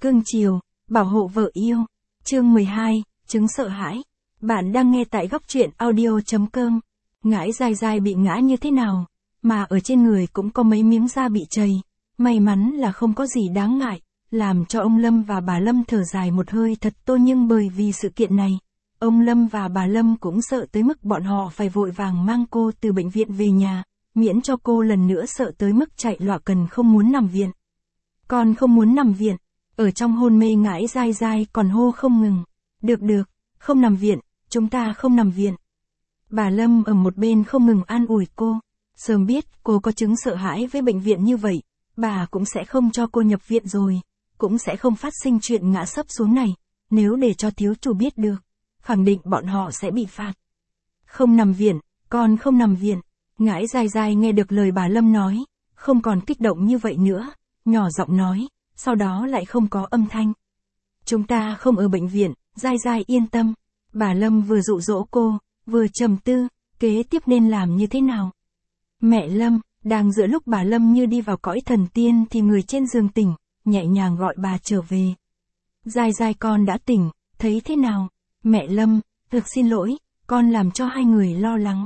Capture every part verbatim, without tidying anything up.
cưng chiều, bảo hộ vợ yêu. Chương mười hai, chứng sợ hãi. Bạn đang nghe tại góc truyện audio.com. Ngãi dai dai bị ngã như thế nào, mà ở trên người cũng có mấy miếng da bị chày. May mắn là không có gì đáng ngại, làm cho ông Lâm và bà Lâm thở dài một hơi thật to, nhưng bởi vì sự kiện này, ông Lâm và bà Lâm cũng sợ tới mức bọn họ phải vội vàng mang cô từ bệnh viện về nhà, miễn cho cô lần nữa sợ tới mức chạy lọa cần không muốn nằm viện. Con không muốn nằm viện. Ở trong hôn mê ngãi dai dai còn hô không ngừng. Được được, không nằm viện, chúng ta không nằm viện. Bà Lâm ở một bên không ngừng an ủi cô. Sớm biết cô có chứng sợ hãi với bệnh viện như vậy, bà cũng sẽ không cho cô nhập viện rồi, cũng sẽ không phát sinh chuyện ngã sấp xuống này. Nếu để cho thiếu chủ biết được, khẳng định bọn họ sẽ bị phạt. Không nằm viện, con không nằm viện. Ngãi dai dai nghe được lời bà Lâm nói, không còn kích động như vậy nữa, nhỏ giọng nói, sau đó lại không có âm thanh. Chúng ta không ở bệnh viện, dai dai yên tâm. Bà Lâm vừa dụ dỗ cô, vừa trầm tư, kế tiếp nên làm như thế nào. Mẹ Lâm, đang giữa lúc bà Lâm như đi vào cõi thần tiên thì người trên giường tỉnh, nhẹ nhàng gọi bà trở về. Dai dai con đã tỉnh, thấy thế nào? Mẹ Lâm, thực xin lỗi, con làm cho hai người lo lắng.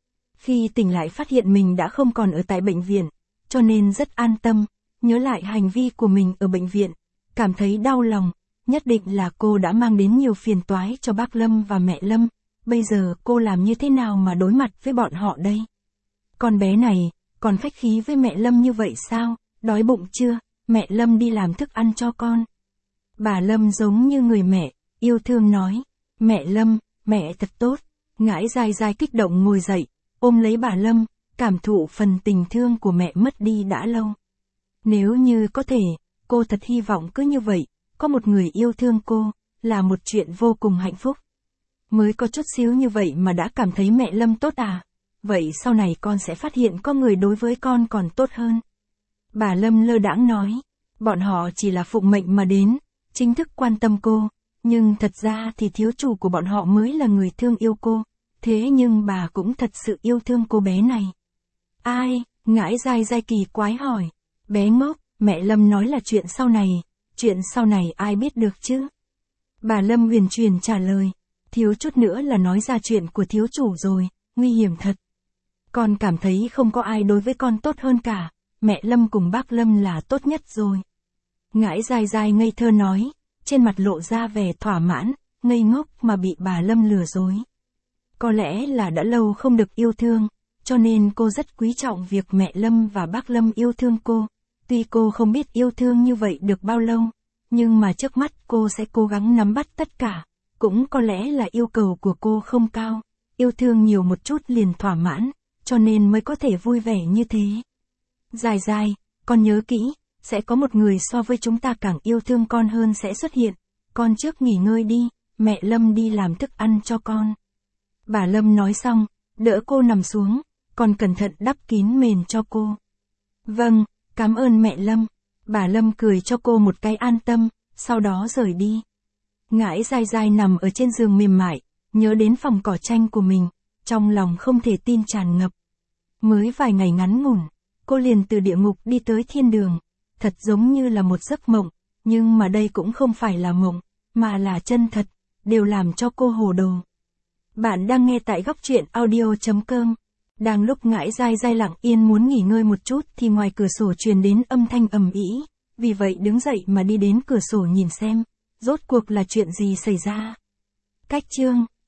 Khi tỉnh lại phát hiện mình đã không còn ở tại bệnh viện, cho nên rất an tâm, nhớ lại hành vi của mình ở bệnh viện, cảm thấy đau lòng, nhất định là cô đã mang đến nhiều phiền toái cho bác Lâm và mẹ Lâm, bây giờ cô làm như thế nào mà đối mặt với bọn họ đây? Con bé này, còn khách khí với mẹ Lâm như vậy sao? Đói bụng chưa? Mẹ Lâm đi làm thức ăn cho con. Bà Lâm giống như người mẹ, yêu thương nói, mẹ Lâm, mẹ thật tốt. Ngãi dai dai kích động ngồi dậy, ôm lấy bà Lâm, cảm thụ phần tình thương của mẹ mất đi đã lâu. Nếu như có thể, cô thật hy vọng cứ như vậy, có một người yêu thương cô, là một chuyện vô cùng hạnh phúc. Mới có chút xíu như vậy mà đã cảm thấy mẹ Lâm tốt à? Vậy sau này con sẽ phát hiện có người đối với con còn tốt hơn. Bà Lâm lơ đãng nói, bọn họ chỉ là phụng mệnh mà đến, chính thức quan tâm cô, nhưng thật ra thì thiếu chủ của bọn họ mới là người thương yêu cô, thế nhưng bà cũng thật sự yêu thương cô bé này. Ai? Ngãi dai dai kỳ quái hỏi. Bé ngốc, mẹ Lâm nói là chuyện sau này, chuyện sau này ai biết được chứ? Bà Lâm huyền truyền trả lời, thiếu chút nữa là nói ra chuyện của thiếu chủ rồi, nguy hiểm thật. Con cảm thấy không có ai đối với con tốt hơn cả, mẹ Lâm cùng bác Lâm là tốt nhất rồi. Ngãi dai dai ngây thơ nói, trên mặt lộ ra vẻ thỏa mãn, ngây ngốc mà bị bà Lâm lừa dối. Có lẽ là đã lâu không được yêu thương, cho nên cô rất quý trọng việc mẹ Lâm và bác Lâm yêu thương cô. Tuy cô không biết yêu thương như vậy được bao lâu, nhưng mà trước mắt cô sẽ cố gắng nắm bắt tất cả. Cũng có lẽ là yêu cầu của cô không cao, yêu thương nhiều một chút liền thỏa mãn, cho nên mới có thể vui vẻ như thế. Dài dài, con nhớ kỹ, sẽ có một người so với chúng ta càng yêu thương con hơn sẽ xuất hiện. Con trước nghỉ ngơi đi, mẹ Lâm đi làm thức ăn cho con. Bà Lâm nói xong, đỡ cô nằm xuống, còn cẩn thận đắp kín mền cho cô. Vâng, cảm ơn mẹ Lâm. Bà Lâm cười cho cô một cái an tâm, sau đó rời đi. Ngãi dai dai nằm ở trên giường mềm mại, nhớ đến phòng cỏ tranh của mình, trong lòng không thể tin tràn ngập. Mới vài ngày ngắn ngủn, cô liền từ địa ngục đi tới thiên đường, thật giống như là một giấc mộng, nhưng mà đây cũng không phải là mộng, mà là chân thật, đều làm cho cô hồ đồ. Bạn đang nghe tại góc truyện audio.com. Đang lúc ngãi dai dai lặng yên muốn nghỉ ngơi một chút thì ngoài cửa sổ truyền đến âm thanh ầm ĩ, vì vậy đứng dậy mà đi đến cửa sổ nhìn xem, rốt cuộc là chuyện gì xảy ra. Cách chương